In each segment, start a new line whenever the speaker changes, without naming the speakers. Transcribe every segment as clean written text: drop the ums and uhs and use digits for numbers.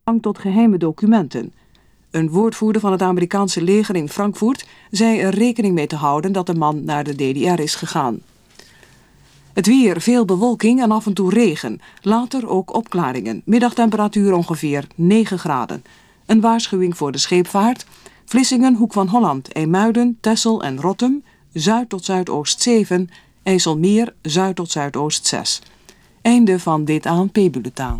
tot geheime documenten. Een woordvoerder van het Amerikaanse leger in Frankfurt zei er rekening mee te houden dat de man naar de DDR is gegaan. Het weer, veel bewolking en af en toe regen. Later ook opklaringen. Middagtemperatuur ongeveer 9 graden. Een waarschuwing voor de scheepvaart. Vlissingen, Hoek van Holland, IJmuiden, Texel en Rottum. Zuid tot zuidoost 7. IJsselmeer, zuid tot zuidoost 6. Einde van dit ANP-bulletin.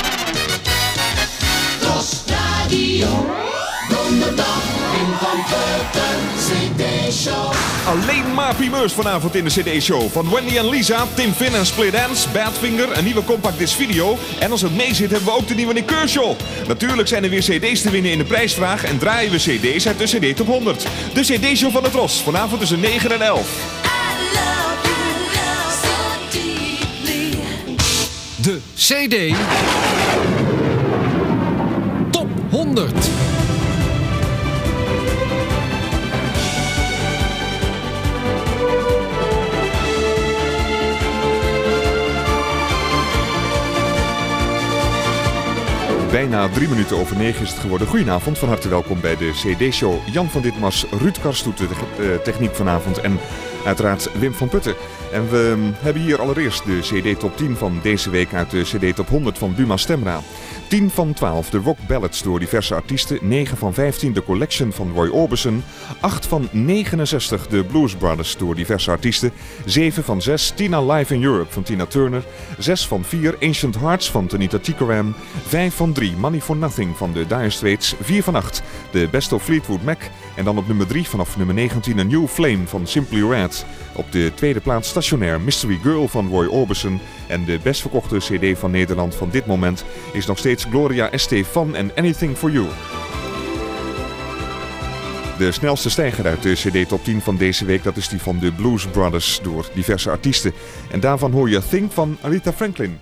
Tros Radio, donderdag in Van Peuten, CD-show.
Alleen maar primeurs vanavond in de CD-show. Van Wendy en Lisa, Tim Finn en Split Ends, Badfinger, een nieuwe compact disc video. En als het mee zit hebben we ook de nieuwe Nick Kershaw. Natuurlijk zijn er weer CD's te winnen in de prijsvraag en draaien we CD's uit de CD Top 100. De CD-show van de Tros, vanavond tussen 9 en 11.
De CD Top 100.
Bijna 3 minuten over 9 is het geworden. Goedenavond, van harte welkom bij de CD-show. Jan van Ditmars, Ruud Karstoet, de techniek vanavond en uiteraard Wim van Putten. En we hebben hier allereerst de CD Top 10 van deze week uit de CD Top 100 van Buma Stemra. 10 van 12 de rock ballads door diverse artiesten. 9 van 15 de collection van Roy Orbison. 8 van 69 de Blues Brothers door diverse artiesten. 7 van 6 Tina Live in Europe van Tina Turner. 6 van 4 Ancient Hearts van Tanita Tikaram. 5 van 3 Money for Nothing van de Dire Straits. 4 van 8 de Best of Fleetwood Mac. En dan op nummer 3 vanaf nummer 19 A New Flame van Simply Red. Op de tweede plaats stationair Mystery Girl van Roy Orbison. En de best verkochte CD van Nederland van dit moment is nog steeds Gloria Estefan en Anything for You. De snelste stijger uit de CD Top 10 van deze week, dat is die van de Blues Brothers door diverse artiesten. En daarvan hoor je Think van Aretha Franklin.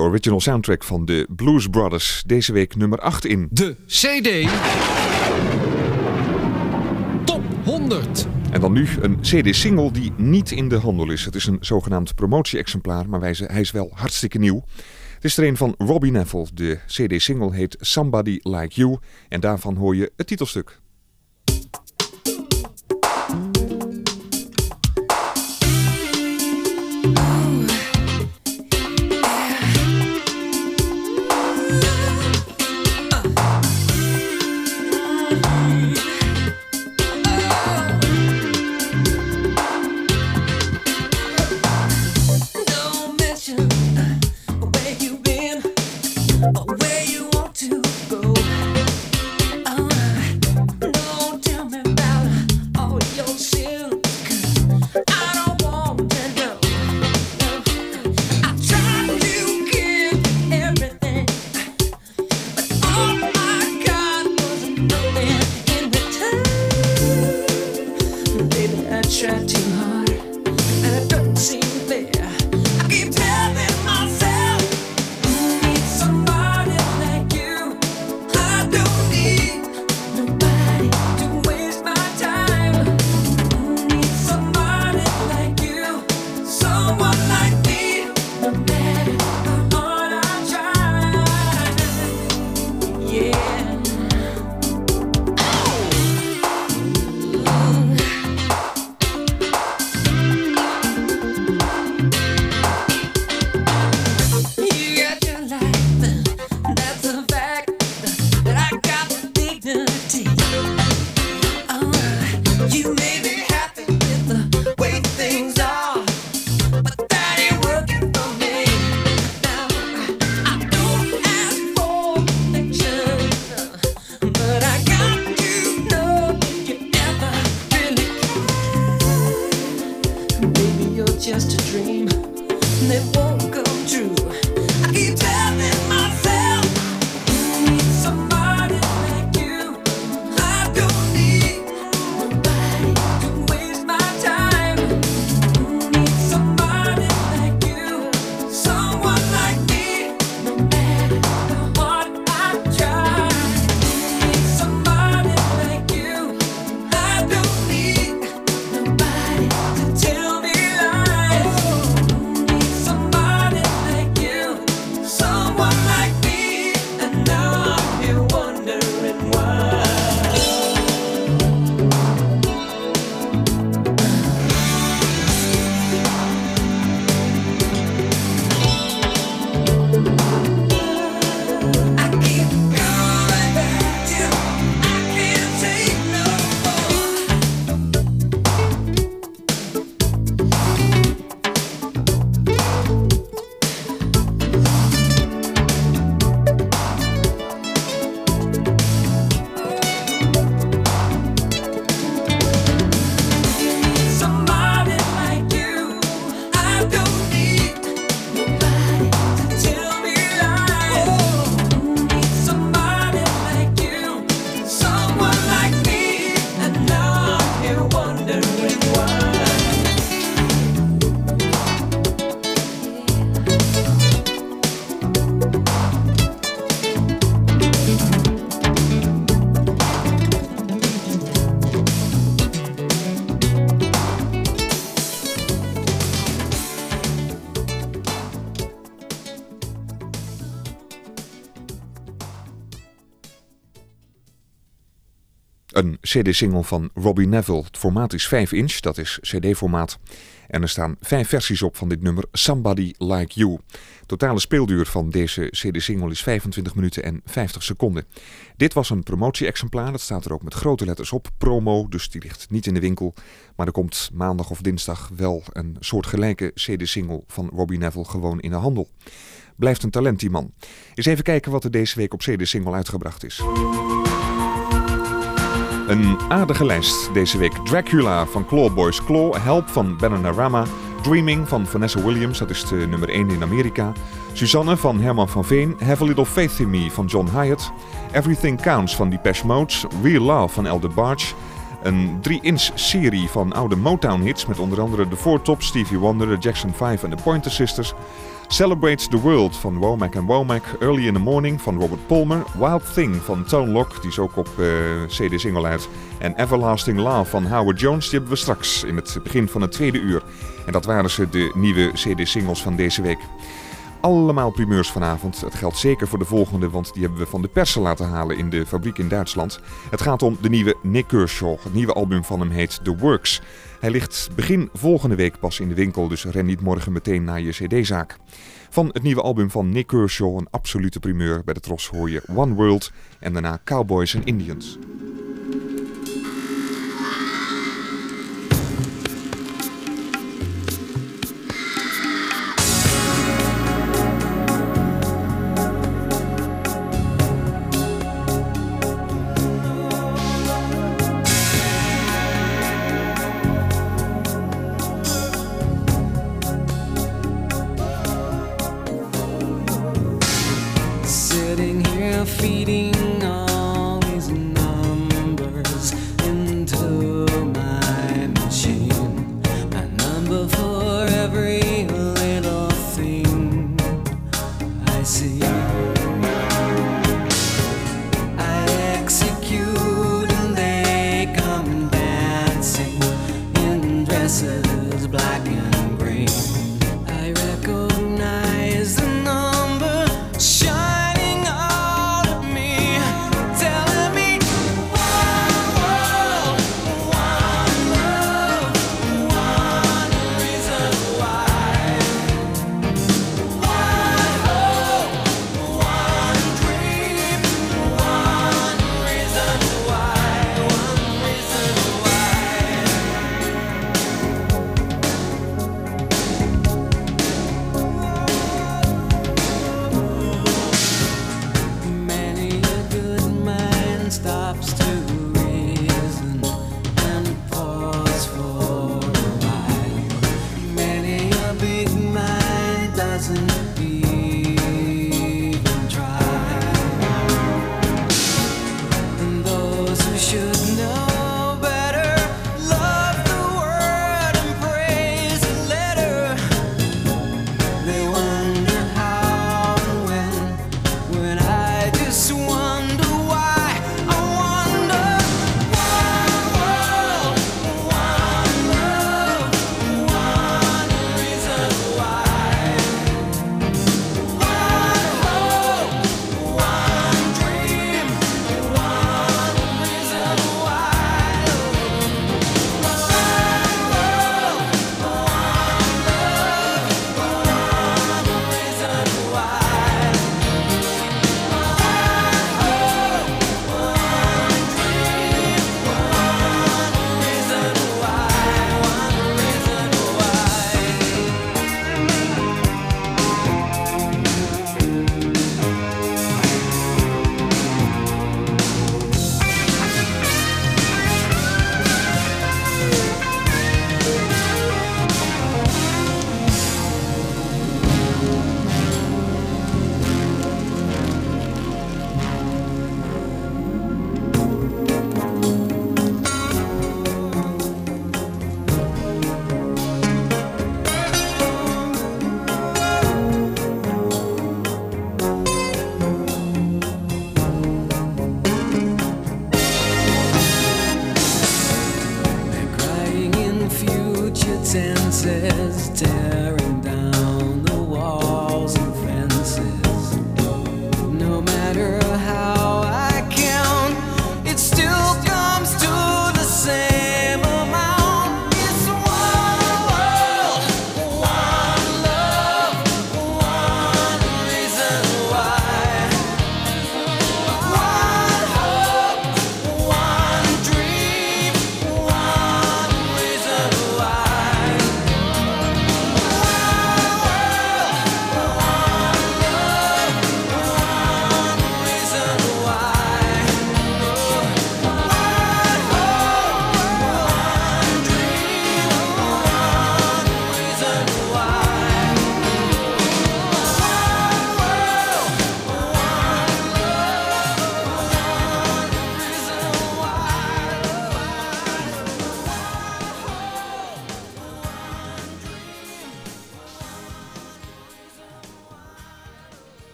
original soundtrack van de Blues Brothers. Deze week nummer 8 in
de CD Top 100.
En dan nu een CD-single die niet in de handel is. Het is een zogenaamd promotie-exemplaar, maar hij is wel hartstikke nieuw. Het is er een van Robbie Nevil. De CD-single heet Somebody Like You en daarvan hoor je het titelstuk.
Where you want to go. Don't tell me about all your sins, 'cause I don't want to know. I tried to give everything, but all I got was nothing in return. Baby, I tried too hard, and it don't seem fair. I keep telling myself, somebody like you. I don't need nobody to waste my time. Need somebody like you, someone like me. No matter how hard I try, yeah. You got your life, and that's a fact. That I got the dignity. You may be happy with the way things are, but that ain't working for me. Now I don't ask for perfection, but I got to know if you ever really care. Baby, you're just a dream that won't come true. I keep telling myself, need somebody like you. I don't need nobody to waste my time. Need somebody like you, someone like me. No matter how hard I try. Need somebody like you. I don't need nobody to tell me lies. Need somebody like you, someone like me. And now I'm here wondering why. I keep going back to, I can't take no more. Somebody like you, I don't need nobody to tell me lies. Need somebody like you, someone like me, and now I'm here wondering why.
Een CD-single van Robbie Nevil. Het formaat is 5 inch, dat is CD-formaat. En er staan 5 versies op van dit nummer Somebody Like You. Totale speelduur van deze CD-single is 25 minuten en 50 seconden. Dit was een promotie-exemplaar, dat staat er ook met grote letters op. Promo, dus die ligt niet in de winkel. Maar er komt maandag of dinsdag wel een soortgelijke CD-single van Robbie Nevil gewoon in de handel. Blijft een talent, die man. Eens even kijken wat er deze week op CD-single uitgebracht is. Een aardige lijst deze week. Dracula van Clawboys Claw, Help van Bananarama, Dreaming van Vanessa Williams, dat is de nummer 1 in Amerika, Suzanne van Herman van Veen, Have a Little Faith in Me van John Hyatt, Everything Counts van Depeche Mode, Real Love van El DeBarge, een 3-inch serie van oude Motown hits met onder andere The Four Tops, Stevie Wonder, The Jackson 5 en The Pointer Sisters, Celebrate the World van Womack & Womack, Early in the Morning van Robert Palmer, Wild Thing van Tone Loc, die is ook op CD-single uit, en Everlasting Love van Howard Jones, die hebben we straks in het begin van het tweede uur. En dat waren ze, de nieuwe CD-singles van deze week. Allemaal primeurs vanavond. Het geldt zeker voor de volgende, want die hebben we van de persen laten halen in de fabriek in Duitsland. Het gaat om de nieuwe Nick Kershaw. Het nieuwe album van hem heet The Works. Hij ligt begin volgende week pas in de winkel, dus ren niet morgen meteen naar je cd-zaak. Van het nieuwe album van Nick Kershaw, een absolute primeur. Bij de Tros hoor je One World en daarna Cowboys and Indians.
Sitting here feeding all these numbers into my machine. A number for every little thing I see. I execute and they come dancing in dresses black and green. I recognize the number shining out at me.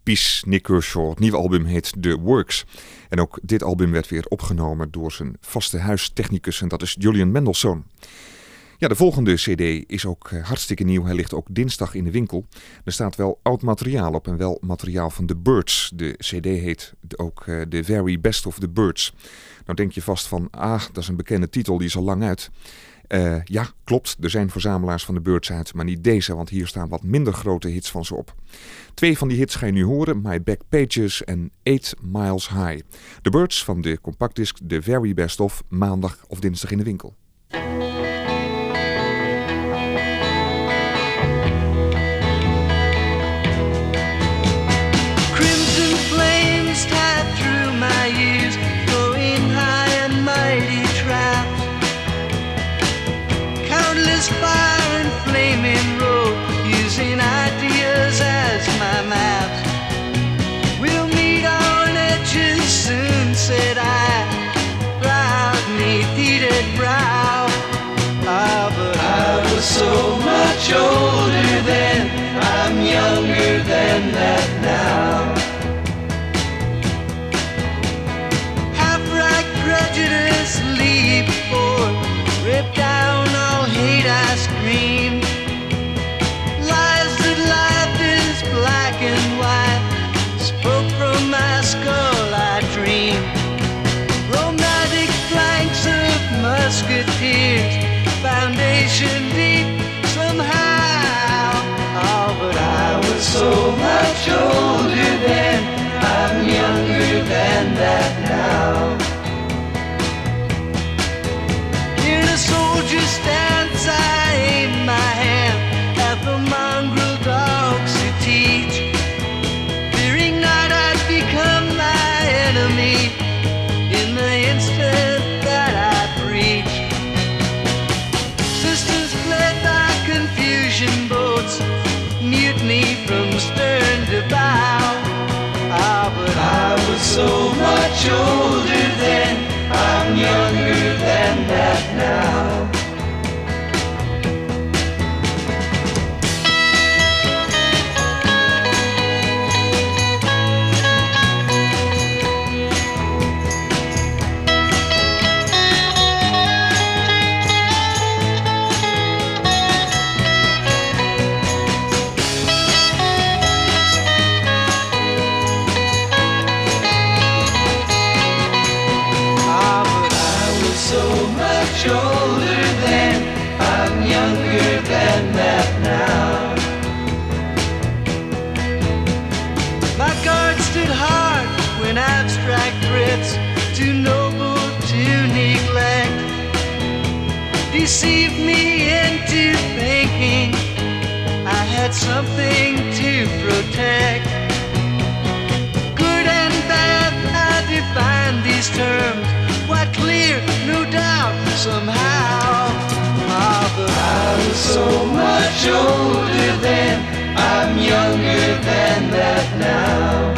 Peace, Nick Kershaw. Het nieuwe album heet The Works. En ook dit album werd weer opgenomen door zijn vaste huistechnicus en dat is Julian Mendelssohn. Ja, de volgende cd is ook hartstikke nieuw. Hij ligt ook dinsdag in de winkel. Er staat wel oud materiaal op en wel materiaal van The Byrds. De cd heet ook The Very Best of the Byrds. Nou denk je vast van, dat is een bekende titel, die is al lang uit. Ja, klopt. Er zijn verzamelaars van de Byrds uit, maar niet deze, want hier staan wat minder grote hits van ze op. 2 van die hits ga je nu horen, My Back Pages en 8 Miles High. De Byrds van de compactdisc The Very Best of, maandag of dinsdag in de winkel.
Crimson flames tied through my ears, going high and mighty traps. Countless fire and flaming road, using ideas as my maps. We'll meet on edges soon, said I, proud neath heated brow. But I was so much older then, I'm younger than that now. Half-right prejudice leap forth, rip down all hate I scream. Lies that life is black and white, spoke from my skull I dream. Romantic flanks of musketeers, foundation deep somehow. But I was so much older then, I'm younger than that now. In a soldier's stance I aim my hand at the mongrel dogs who teach, fearing not I'd become my enemy in the instant that I preach. Sisters fled by confusion boats, mutiny from stern to bow. But I was so much older then, I'm younger than that now. Older then, I'm younger than that now. My guard stood hard when abstract threats, too noble to neglect, deceived me into thinking I had something to protect. Good and bad, I define these terms, quite clear, no doubt, somehow. But I was so much older then, I'm younger than that now.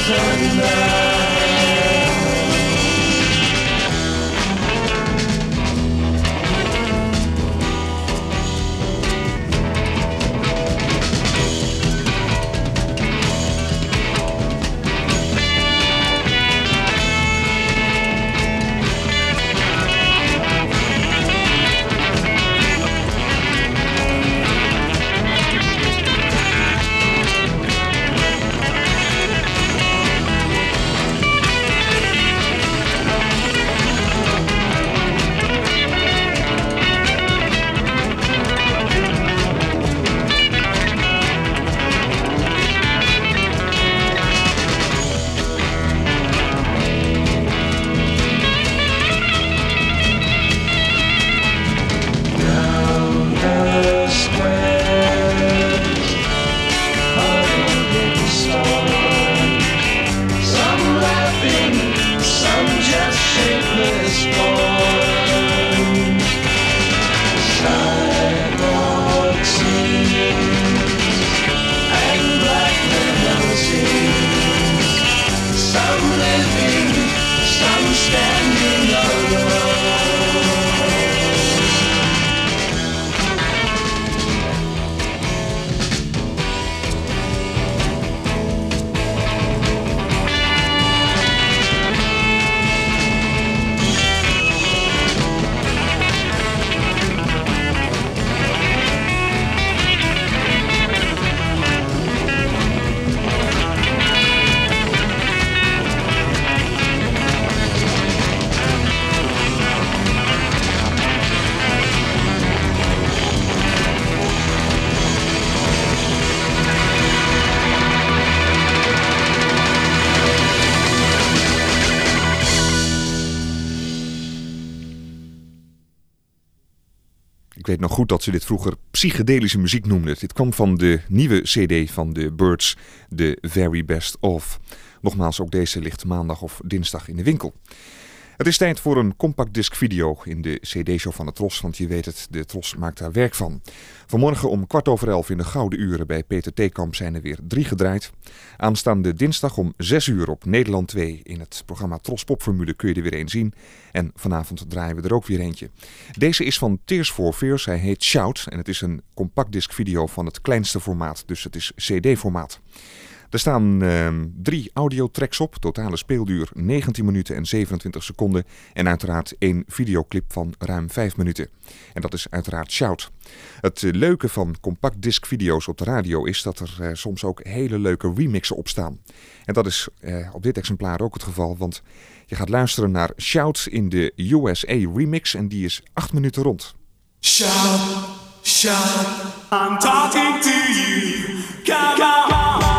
Ik weet nog goed dat ze dit vroeger psychedelische muziek noemden. Dit kwam van de nieuwe cd van de Byrds, The Very Best Of. Nogmaals, ook deze ligt maandag of dinsdag in de winkel. Het is tijd voor een compact disc video in de cd-show van de Tros, want je weet het, de Tros maakt daar werk van. Vanmorgen om 11:15 in de Gouden Uren bij Peter Theekamp zijn er weer 3 gedraaid. Aanstaande dinsdag om 6 uur op Nederland 2 in het programma Tros Popformule kun je er weer een zien. En vanavond draaien we er ook weer eentje. Deze is van Tears for Fears, hij heet Shout en het is een compact disc video van het kleinste formaat, dus het is cd-formaat. Er staan 3 audiotracks op, totale speelduur 19 minuten en 27 seconden en uiteraard 1 videoclip van ruim 5 minuten. En dat is uiteraard Shout. Het leuke van compact disc video's op de radio is dat er soms ook hele leuke remixen op staan. En dat is op dit exemplaar ook het geval, want je gaat luisteren naar Shout in de USA remix en die is 8 minuten rond.
Shout, shout, I'm talking to you. Come on.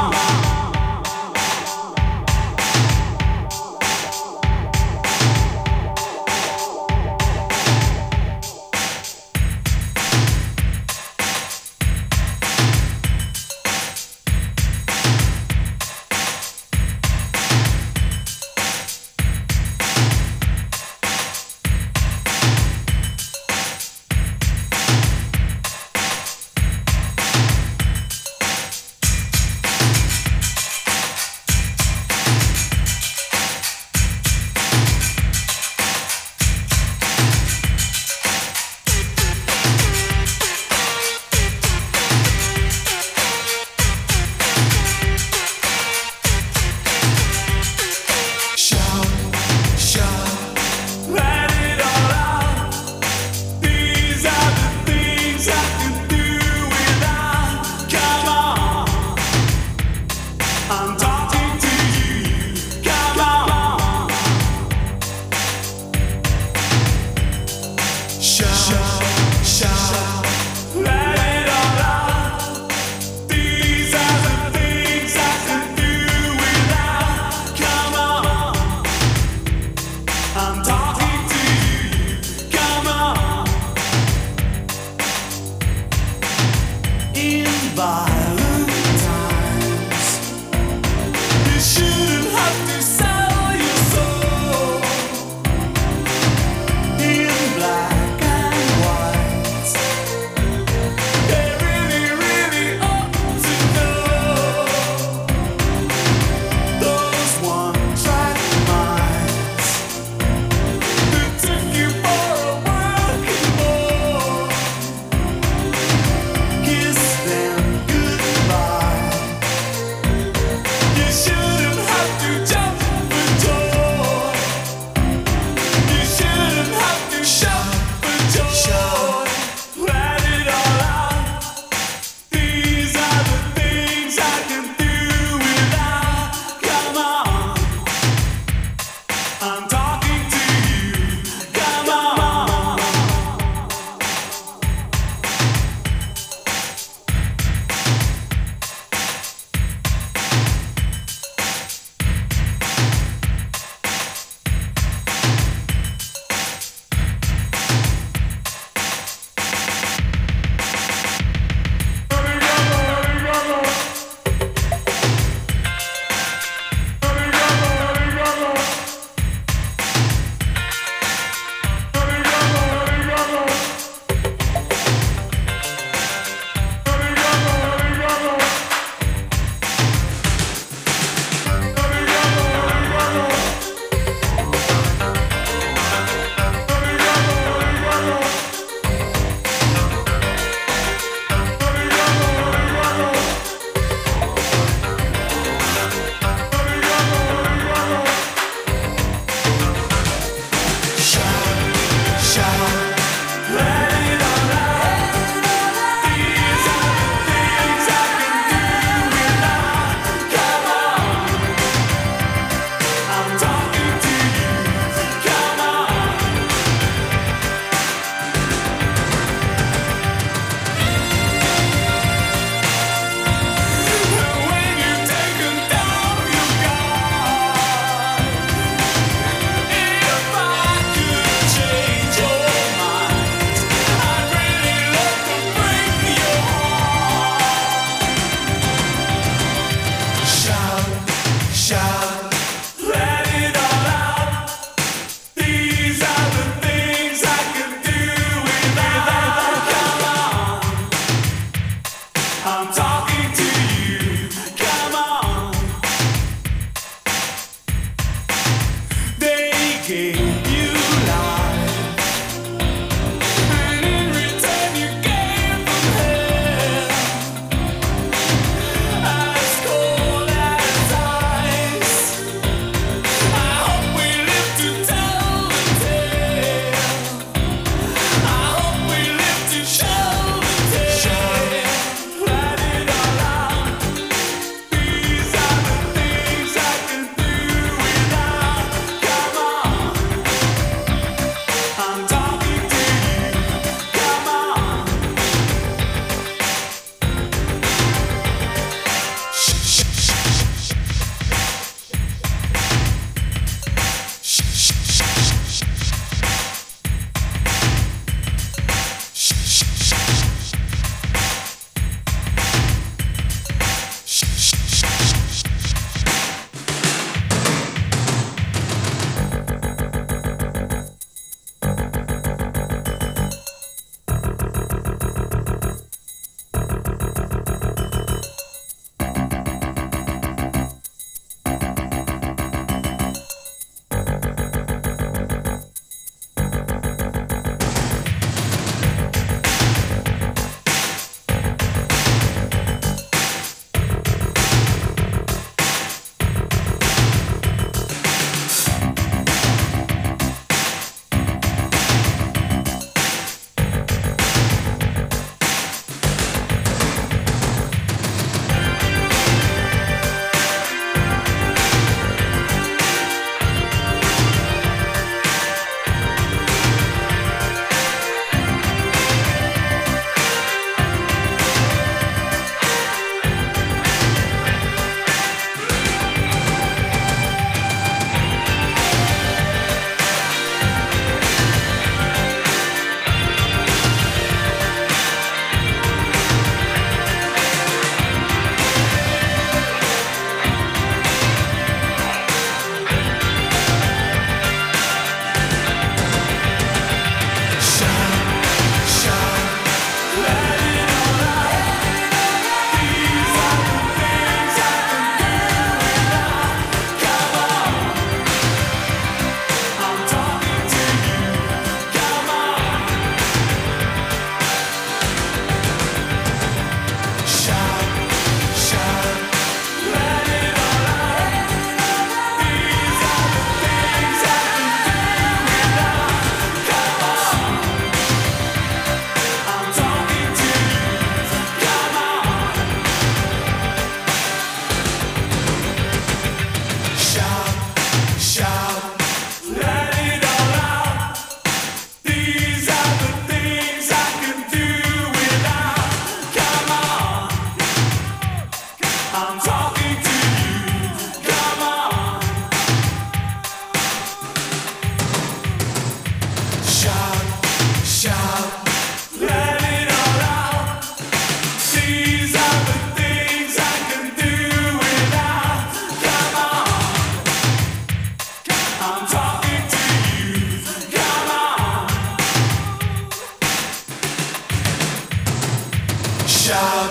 shout.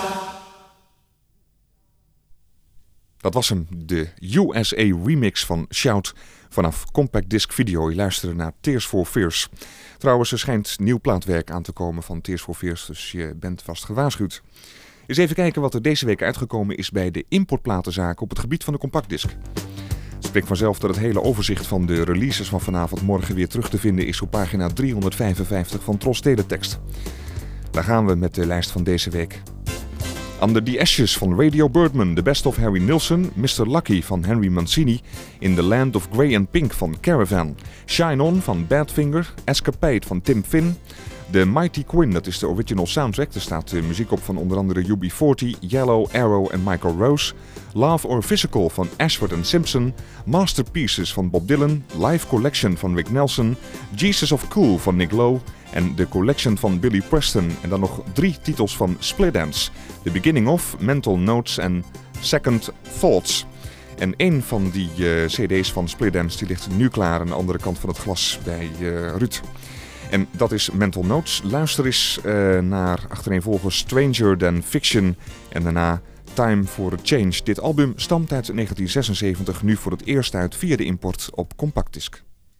Dat was hem, de USA remix van Shout vanaf Compact Disc Video. Je luisterde naar Tears for Fears. Trouwens, er schijnt nieuw plaatwerk aan te komen van Tears for Fears, dus je bent vast gewaarschuwd. Eens even kijken wat er deze week uitgekomen is bij de importplatenzaken op het gebied van de compactdisc. Het spreekt vanzelf dat het hele overzicht van de releases van vanavond morgen weer terug te vinden is op pagina 355 van Tros Teletext. Daar gaan we met de lijst van deze week. Under the Ashes van Radio Birdman, The Best of Harry Nilsson, Mr. Lucky van Henry Mancini, In the Land of Grey and Pink van Caravan, Shine On van Badfinger, Escapade van Tim Finn, The Mighty Quinn, dat is de original soundtrack, er staat muziek op van onder andere UB40, Yellow, Arrow en Michael Rose, Love or Physical van Ashford and Simpson, Masterpieces van Bob Dylan, Live Collection van Rick Nelson, Jesus of Cool van Nick Lowe en de Collection van Billy Preston en dan nog 3 titels van Split Ends, The Beginning of, Mental Notes en Second Thoughts. En een van die cd's van Split Ends die ligt nu klaar aan de andere kant van het glas bij Ruud. En dat is Mental Notes. Luister eens naar achtereenvolgens Stranger Than Fiction en daarna Time for a Change. Dit album stamt uit 1976, nu voor het eerst uit via de import op compactdisc.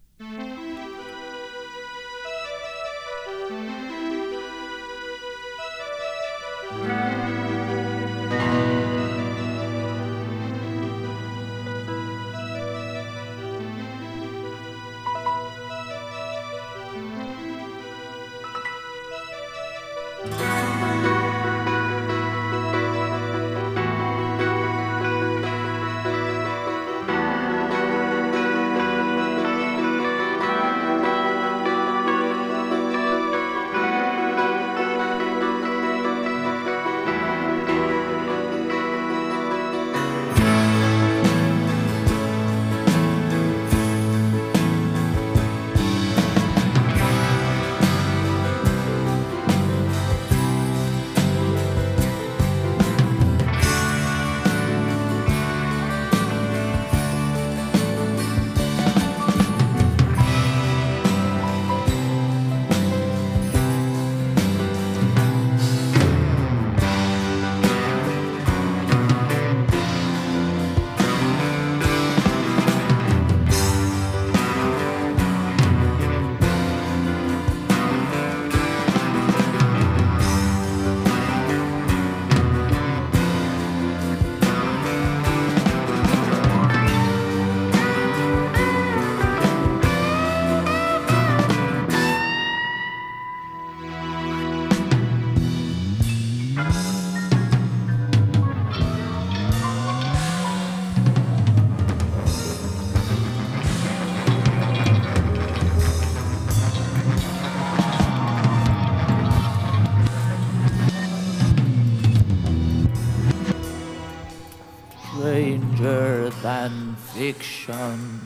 Stranger than fiction,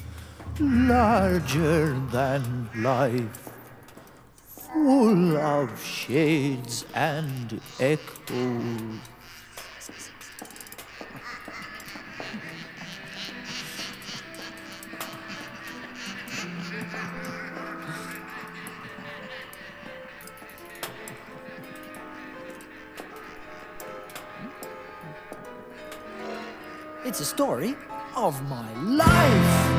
larger than life, full of shades and echoes.
It's a story of my life.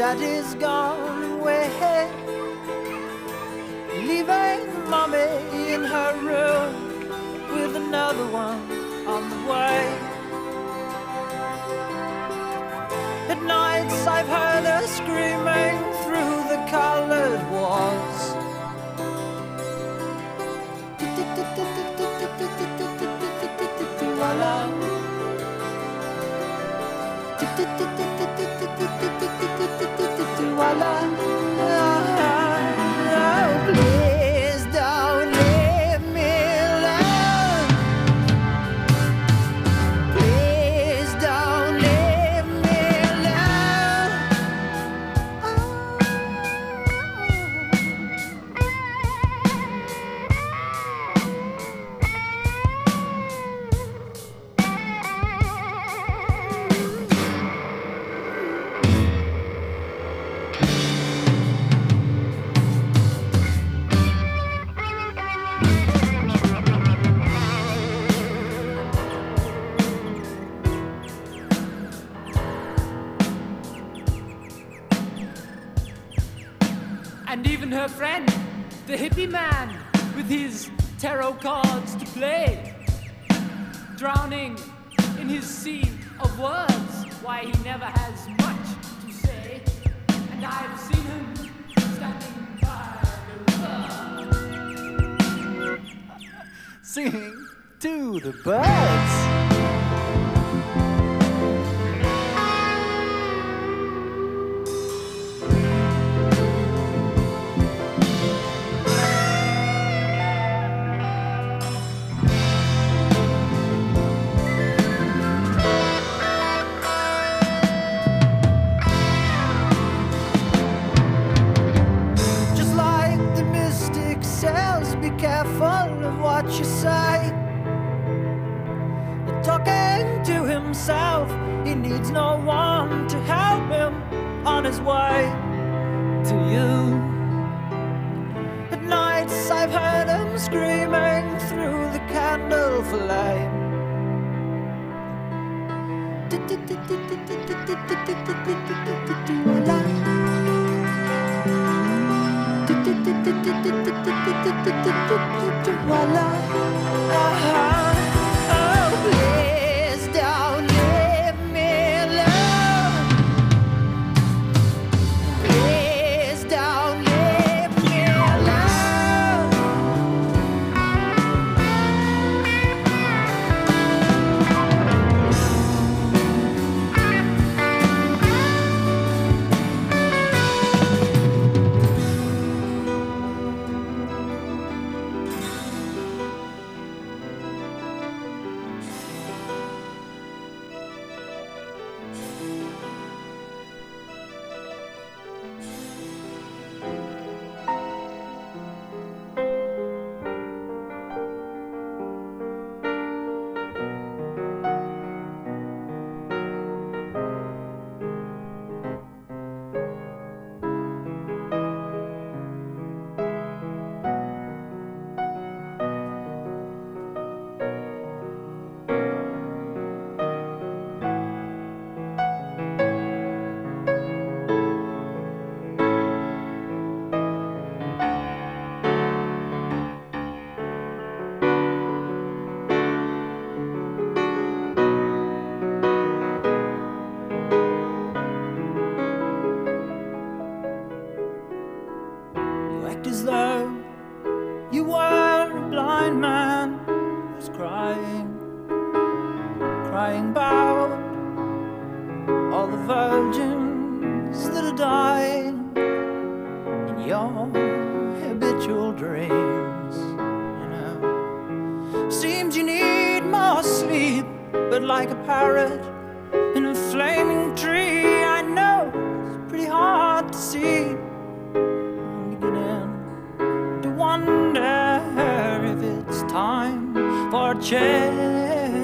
Daddy's gone away, leaving Mommy in her room with another one on the way. At nights I've heard her screaming through the colored walls. Please don't leave me alone. Please don't leave me alone.
And even her friend, the hippie man, with his tarot cards to play, drowning in his sea of words, why he never has much to say. And I've seen him standing by the river,
Singing to the birds. Just like the mystic says, be careful of what you say. Talking to himself, he needs no one to help him on his way to you. At nights I've heard him screaming through the candle flame. Oh, please don't leave me alone. Please don't leave me alone. You act as though you were a blind man who's crying about all the virgins that are dying in your habitual dreams. You know, seems you need more sleep, but like a parrot in a flaming tree, I know it's pretty hard to see. I'm beginning to wonder if it's time for a change,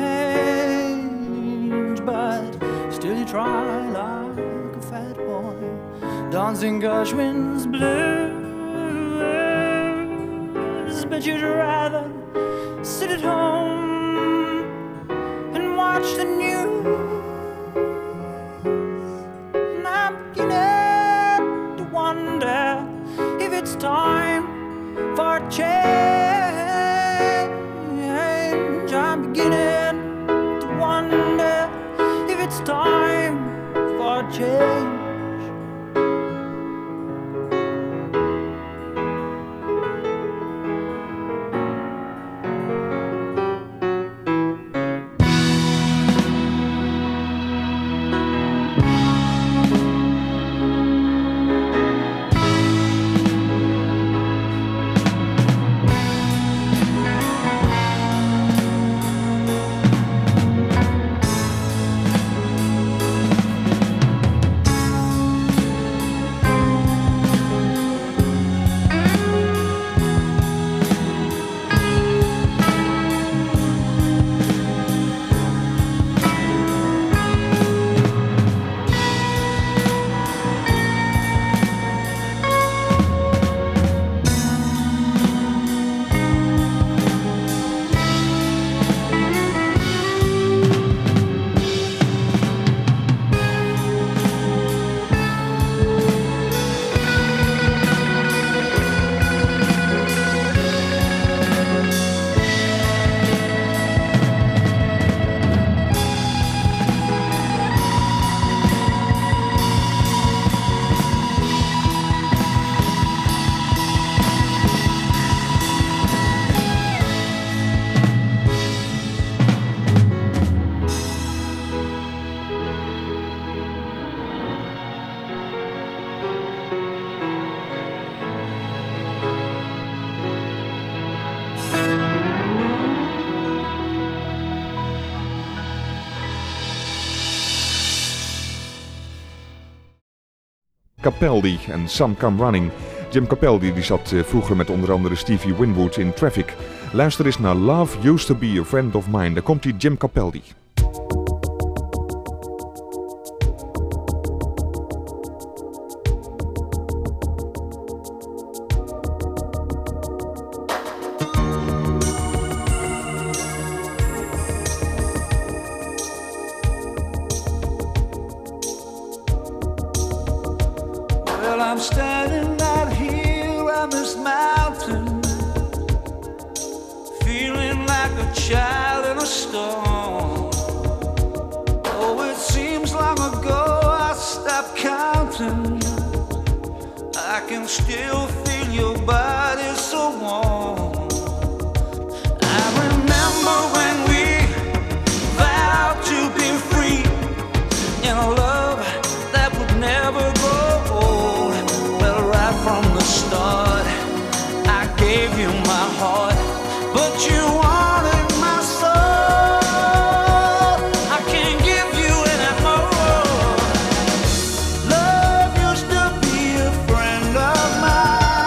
but still you try like a fat boy, dancing Gershwin's blues. But you'd rather sit at home and watch the news. And I'm beginning beginning to wonder if it's time for change.
Capaldi en Some Come Running. Jim Capaldi die zat vroeger met onder andere Stevie Winwood in Traffic. Luister eens naar Love Used to Be a Friend of Mine. Daar komt die Jim Capaldi.
Well, I'm standing out here on this mountain, feeling like a child in a storm. Oh, it seems long ago I stopped counting. I can still feel your body so warm. I remember when we vowed to be free in a love that would never grow old. Well, right from the start, I gave you my heart, but you wanted my soul. I can't give you any more. Love used to be a friend of mine.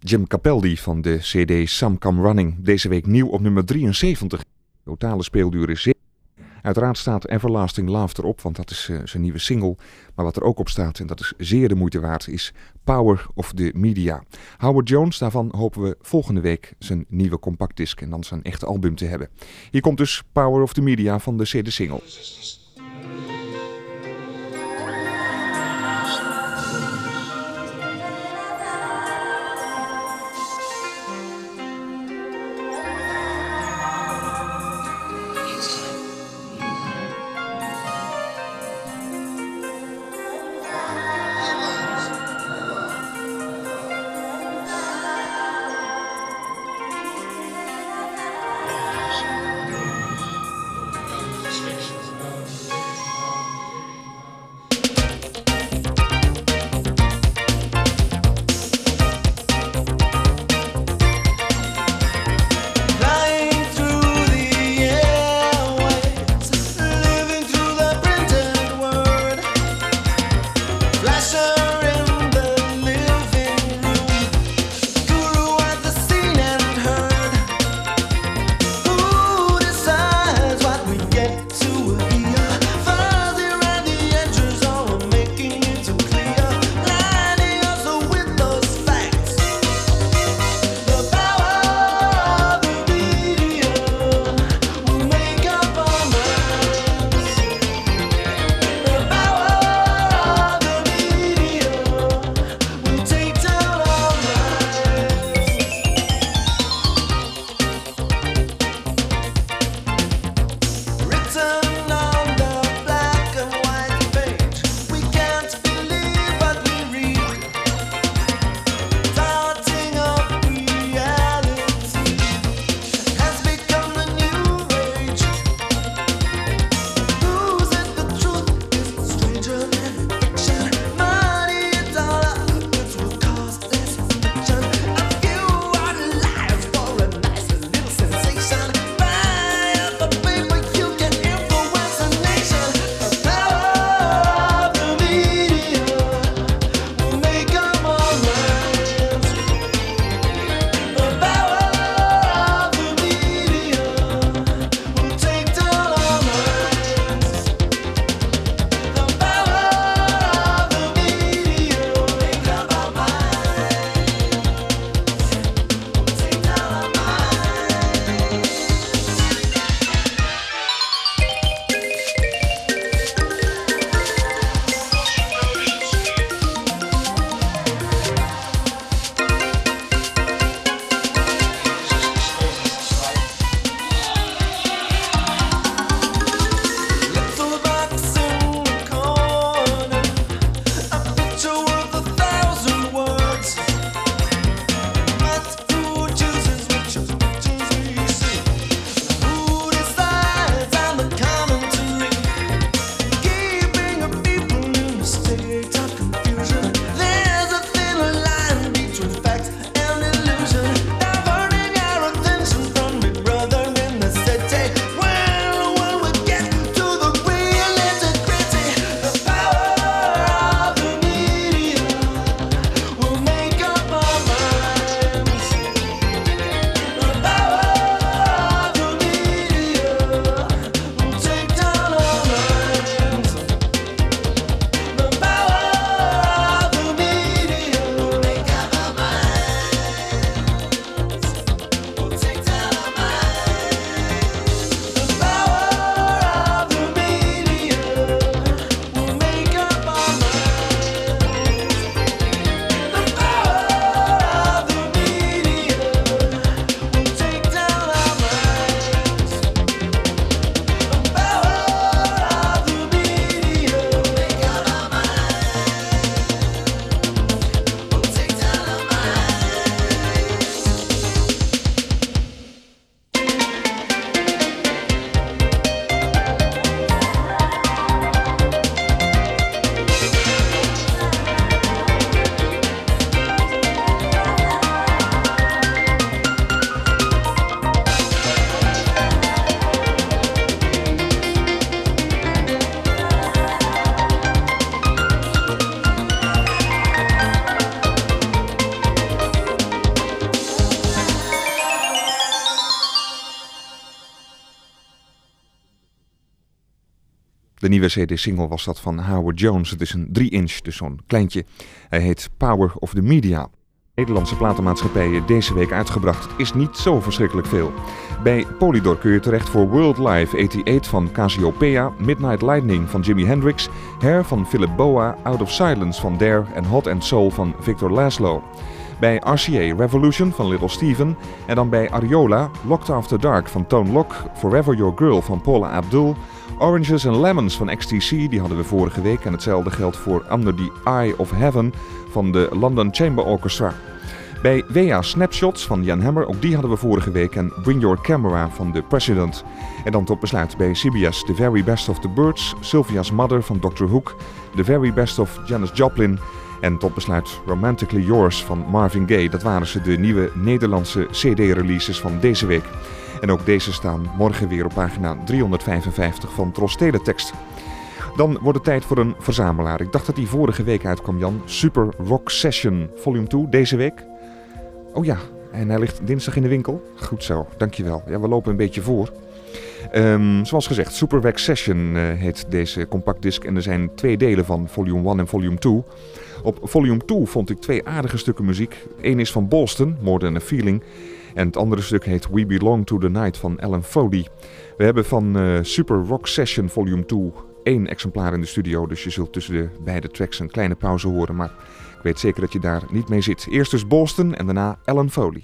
Jim Capaldi van de CD Some Come Running. Deze week nieuw op nummer 73. Totale speelduur is 7. Uiteraard staat Everlasting Love erop, want dat is zijn nieuwe single. Maar wat er ook op staat, en dat is zeer de moeite waard, is Power of the Media. Howard Jones, daarvan hopen we volgende week zijn nieuwe compactdisc en dan zijn echte album te hebben. Hier komt dus Power of the Media van de CD single. De nieuwe CD-single was dat van Howard Jones. Het is een 3-inch, dus zo'n kleintje. Hij heet Power of the Media. Nederlandse platenmaatschappijen deze week uitgebracht. Het is niet zo verschrikkelijk veel. Bij Polydor kun je terecht voor World Live 88 van Cassiopeia, Midnight Lightning van Jimi Hendrix, Hair van Philip Boa, Out of Silence van Dare en Hot and Soul van Victor Laszlo. Bij RCA Revolution van Little Steven en dan bij Ariola Locked After Dark van Tone Loc, Forever Your Girl van Paula Abdul, Oranges and Lemons van XTC, die hadden we vorige week en hetzelfde geldt voor Under the Eye of Heaven van de London Chamber Orchestra. Bij WA Snapshots van Jan Hammer, ook die hadden we vorige week, en Bring Your Camera van The President. En dan tot besluit bij CBS The Very Best of the Birds, Sylvia's Mother van Dr. Hook, The Very Best of Janis Joplin en tot besluit Romantically Yours van Marvin Gaye. Dat waren ze, de nieuwe Nederlandse CD-releases van deze week. En ook deze staan morgen weer op pagina 355 van Tros Teletext. Dan wordt het tijd voor een verzamelaar. Ik dacht dat die vorige week uitkwam, Jan. Super Rock Session Volume 2, deze week. Oh ja, en hij ligt dinsdag in de winkel. Goed zo, dankjewel. Ja, we lopen een beetje voor. Zoals gezegd, Super Rock Session heet deze compactdisc. En er zijn 2 delen van Volume 1 en Volume 2. Op Volume 2 vond ik 2 aardige stukken muziek. Eén is van Boston, More Than a Feeling. En het andere stuk heet We Belong to the Night van Alan Foley. We hebben van Super Rock Session Volume 2 1 exemplaar in de studio. Dus je zult tussen de beide tracks een kleine pauze horen. Maar ik weet zeker dat je daar niet mee zit. Eerst dus Boston en daarna Alan Foley.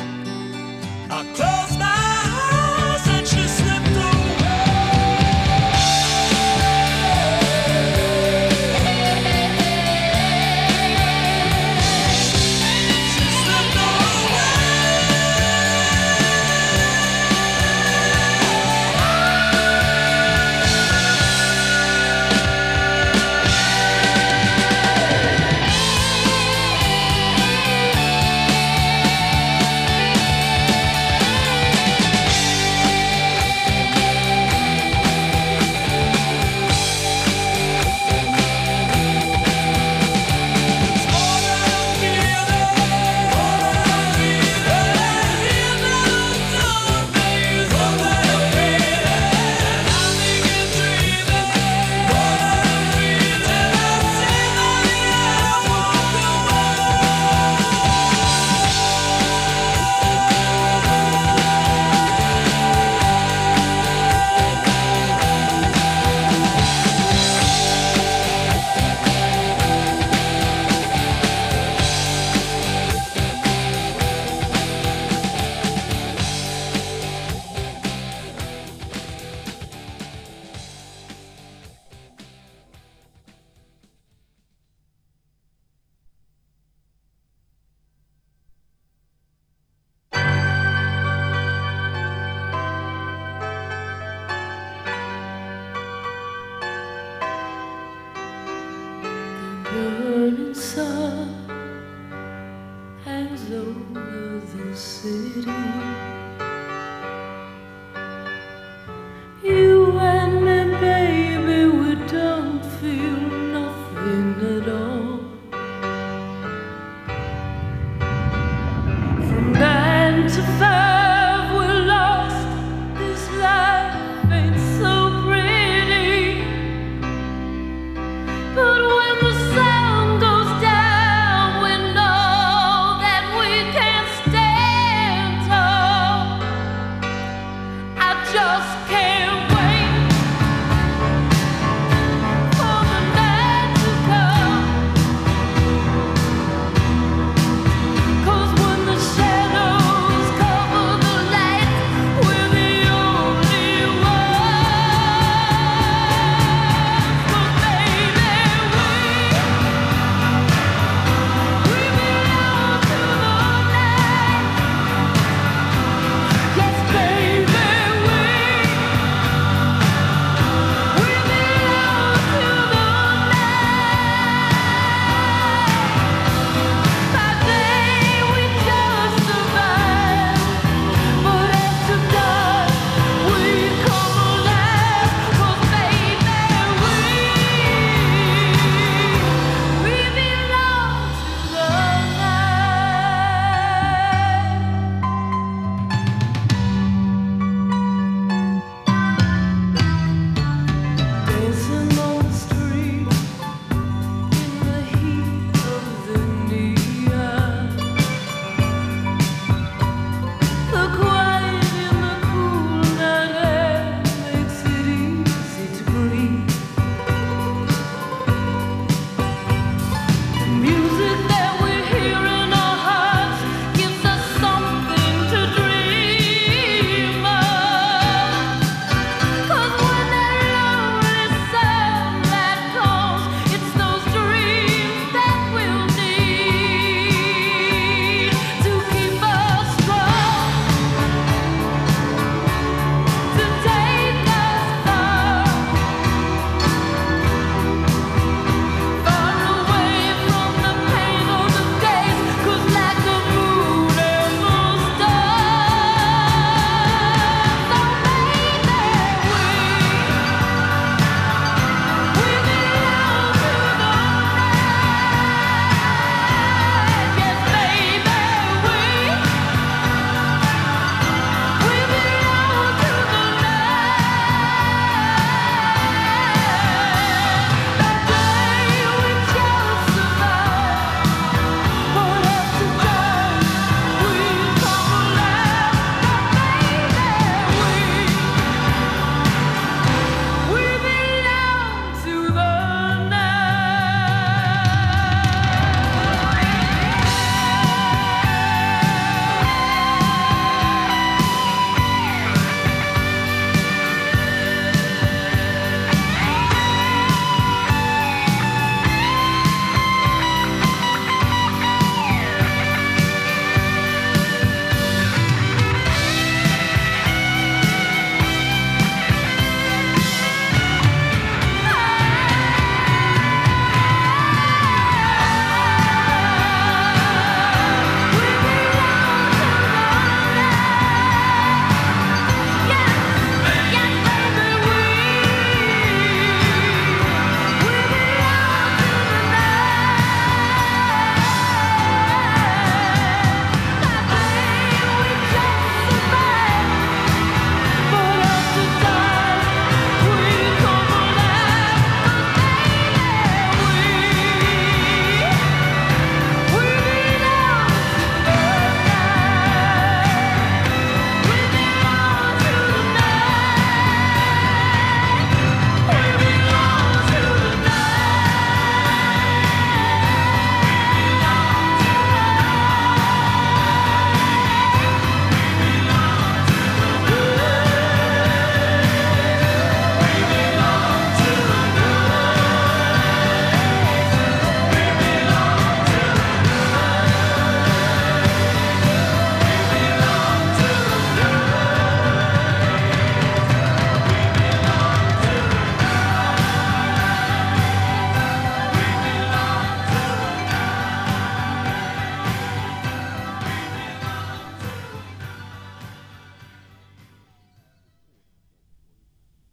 I close my eyes and she slipped away.
over the city. You and me, baby, we don't feel nothing at all. From 9 to 5 we're lost. This life ain't so pretty. But when the sun goes down, we know that we can't stand tall. I just can't wait for the night.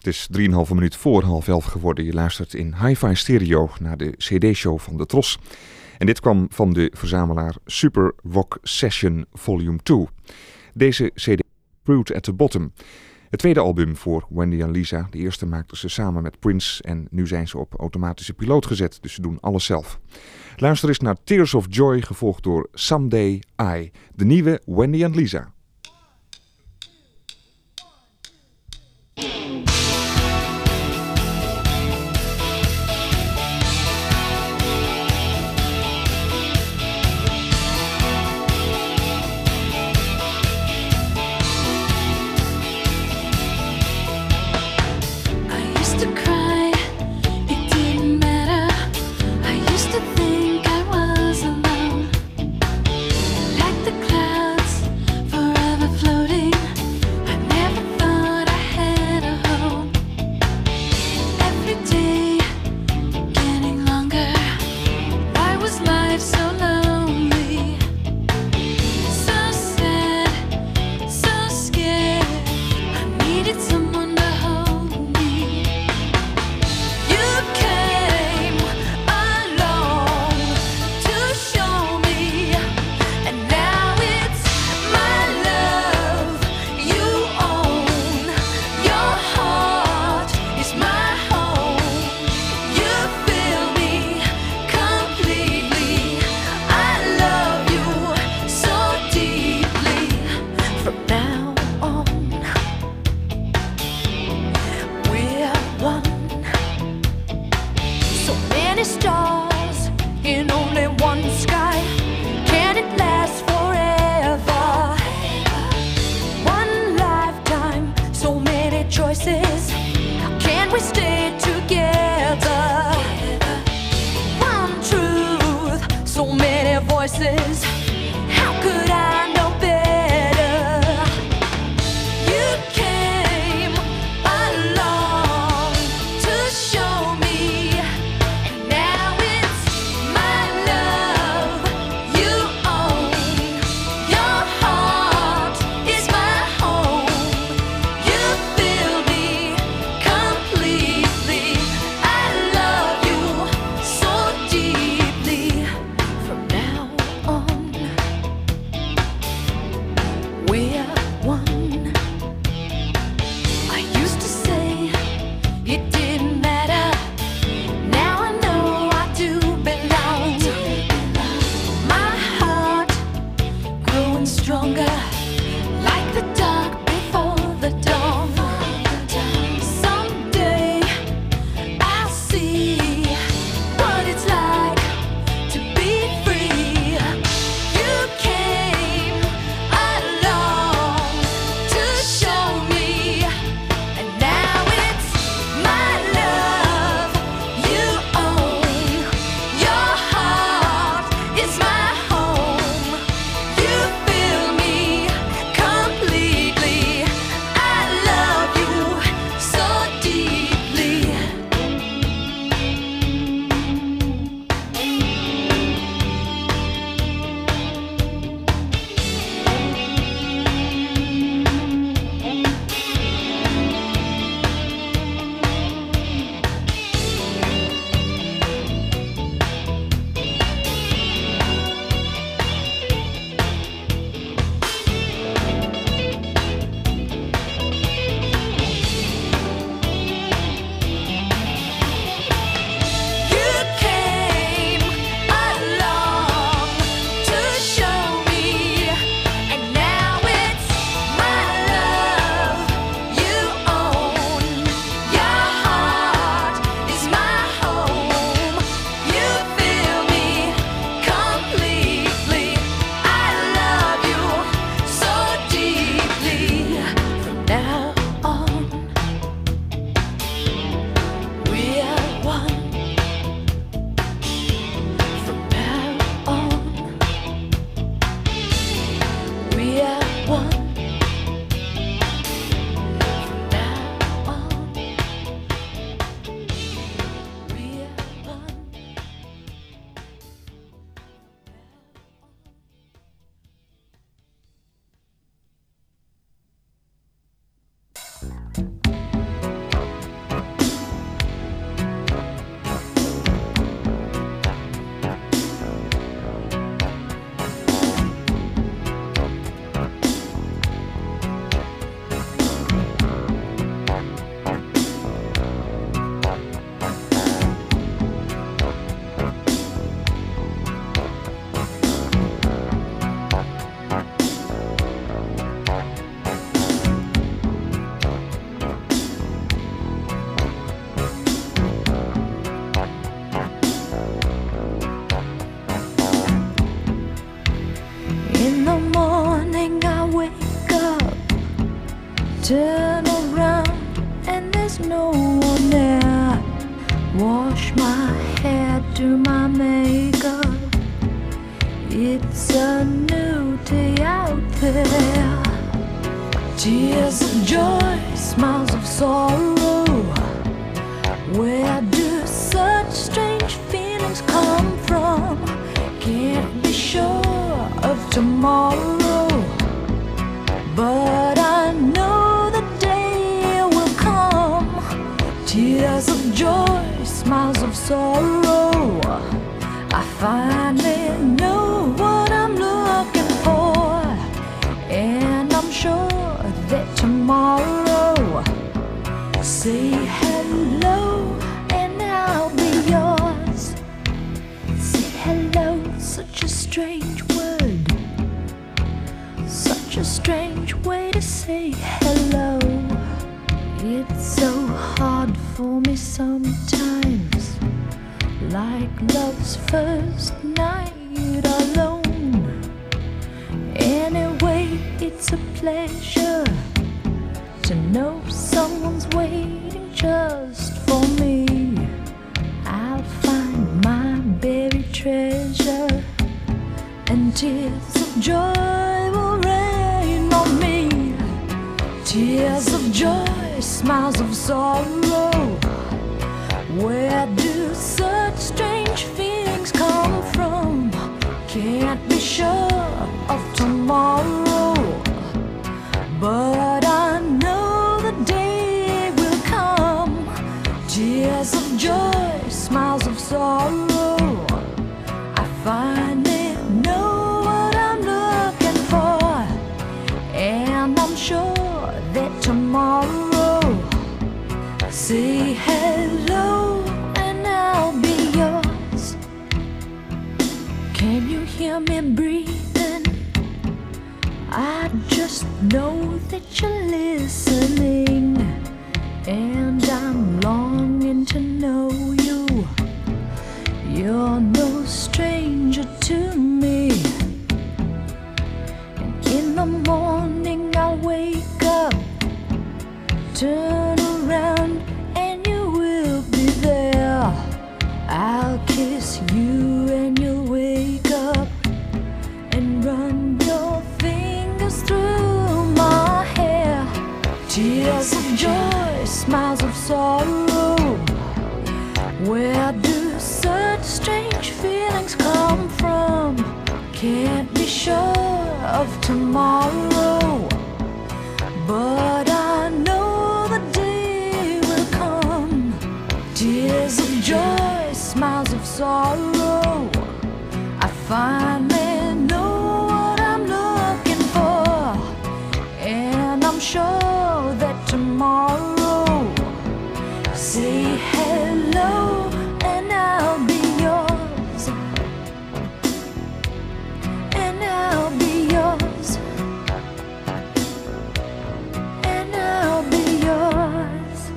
Het is 3,5 minuut voor 10:30 geworden. Je luistert in Hi-Fi Stereo naar de CD-show van de Tros. En dit kwam van de verzamelaar Super Rock Session Volume 2. Deze CD Fruit at the Bottom. Het tweede album voor Wendy en Lisa. De eerste maakten ze samen met Prince en nu zijn ze op automatische piloot gezet. Dus ze doen alles zelf. Luister eens naar Tears of Joy, gevolgd door Someday I. De nieuwe Wendy en Lisa.
Turn around and there's no one there. Wash my hair, do my makeup. It's a new day out there. Tears of joy, smiles of sorrow. Where do such strange feelings come from? Can't be sure of tomorrow, but I know the day will come. Tears of joy, smiles of sorrow. I finally know what I'm looking for, and I'm sure that tomorrow, say hello and I'll be yours. Say hello, such a strange word, such a strange way to say hello. It's so hard for me sometimes, like love's first night alone. Anyway, it's a pleasure to know someone's waiting just for me. I'll find my buried treasure, and tears of joy will rain on me. Tears of joy, smiles of sorrow. Where do such strange feelings come from? Can't be sure of tomorrow, but I know the day will come. Tears of joy, smiles of sorrow. I finally know what I'm looking for, and I'm sure that tomorrow, say hello and I'll be yours. Can you hear me breathing? I just know that you're listening, and I'm longing to know you. You're no stranger to me. And in the morning I'll wake up, turn around and you will be there. I'll kiss you and you'll wake up and run your fingers through my hair. Tears of joy, smiles of sorrow. Where do such strange feelings come from? Can't be sure of tomorrow, but I know the day will come. Tears of joy, smiles of sorrow. I finally know what I'm looking for, and I'm sure that tomorrow, say hello and I'll be yours, and I'll be yours, and I'll be yours.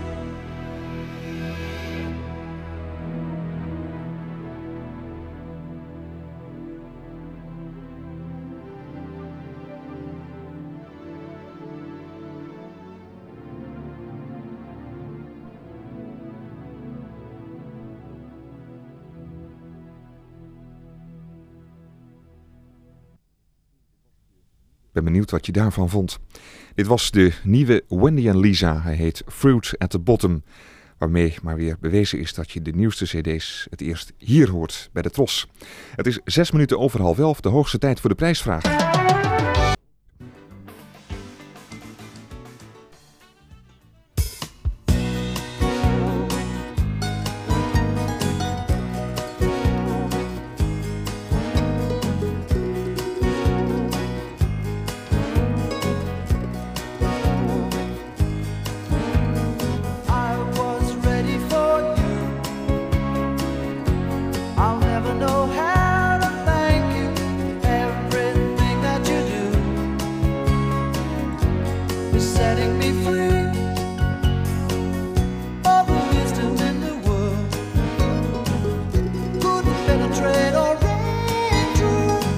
Ik ben benieuwd wat je daarvan vond. Dit was de nieuwe Wendy en Lisa. Hij heet Fruit at the Bottom. Waarmee maar weer bewezen is dat je de nieuwste cd's het eerst hier hoort bij de Tros. Het is 6 minuten over 10:30, de hoogste tijd voor de prijsvraag.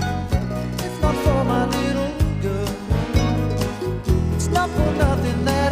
Not for nothing that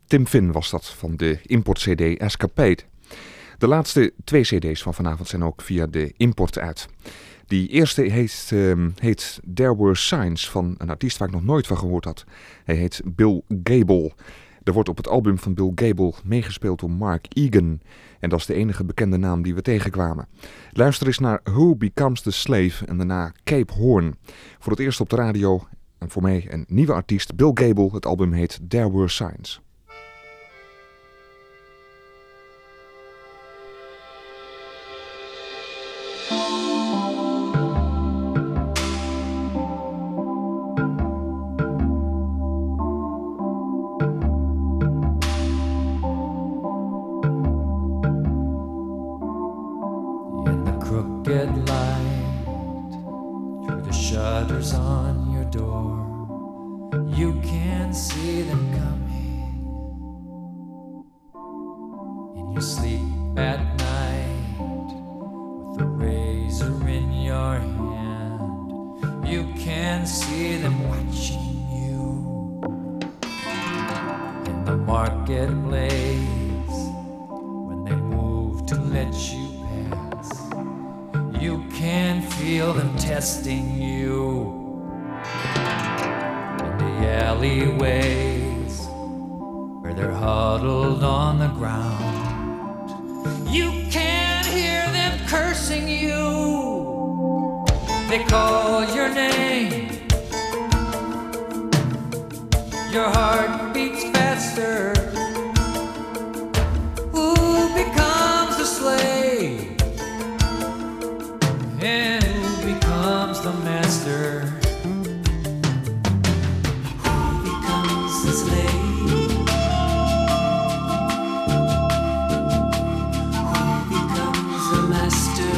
Tim Finn was dat, van de import-cd Escapade. De laatste 2 cd's van vanavond zijn ook via de import uit. Die eerste heet There Were Signs, van een artiest waar ik nog nooit van gehoord had. Hij heet Bill Gable. Er wordt op het album van Bill Gable meegespeeld door Mark Egan. En dat is de enige bekende naam die we tegenkwamen. Luister eens naar Who Becomes the Slave en daarna Cape Horn. Voor het eerst op de radio en voor mij een nieuwe artiest, Bill Gable. Het album heet There Were Signs.
Get light through the shutters on your door. You can see them coming in your sleep at night with a razor in your hand. You can see them watching you in the marketplace when they move to let you. You can feel them testing you in the alleyways where they're huddled on the ground. You can hear them cursing you. They call your name. Your heart beats faster. Who becomes the slave? And who becomes the master? Who becomes the slave? Who becomes the master?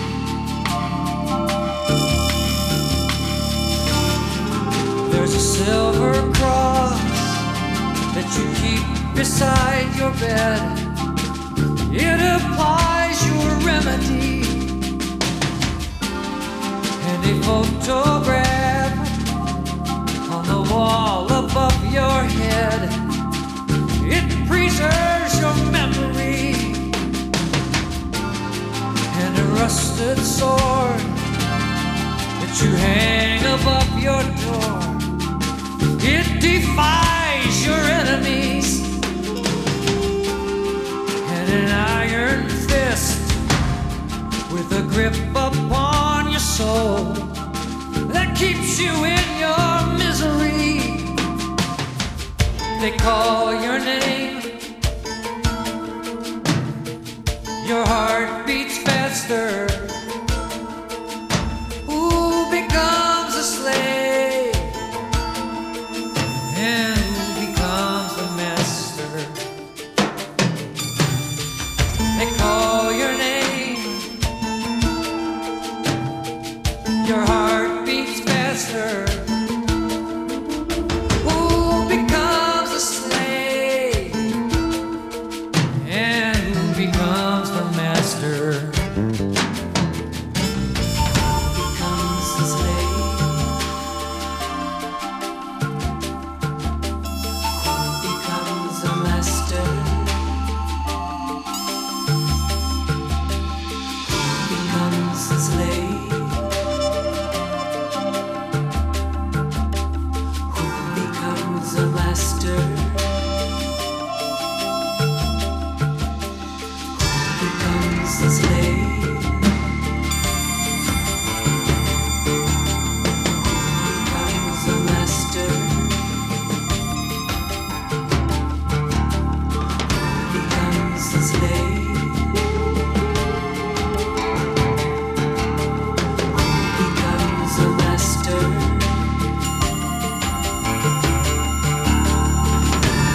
There's a silver cross that you keep beside your bed. It applies your remedy. A photograph on the wall above your head. It preserves your memory. And a rusted sword that you hang above your door. It defies your enemies. And an iron fist with a grip upon your soul that keeps you in your misery. They call your name. Your heart beats faster. Who becomes a slave? And who becomes the master? They call your name. Your heart beats faster. Who becomes a slave? And who becomes the master? Who becomes the slave? Who becomes the master? Who becomes the slave? The master. Who becomes the slave? Who becomes the master? Who becomes the slave? Who becomes the master?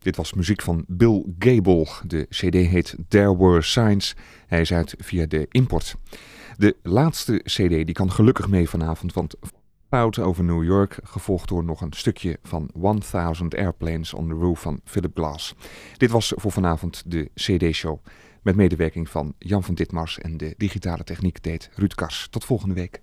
Dit was muziek van Bill Gable. De cd heet There Were Signs. Hij is uit via de import. De laatste cd die kan gelukkig mee vanavond, want Out over New York, gevolgd door nog een stukje van 1000 Airplanes on the Roof van Philip Glass. Dit was voor vanavond de cd-show met medewerking van Jan van Ditmars en de digitale techniek deed Ruud Kars. Tot volgende week.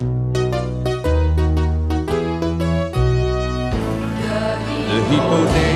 Hypothese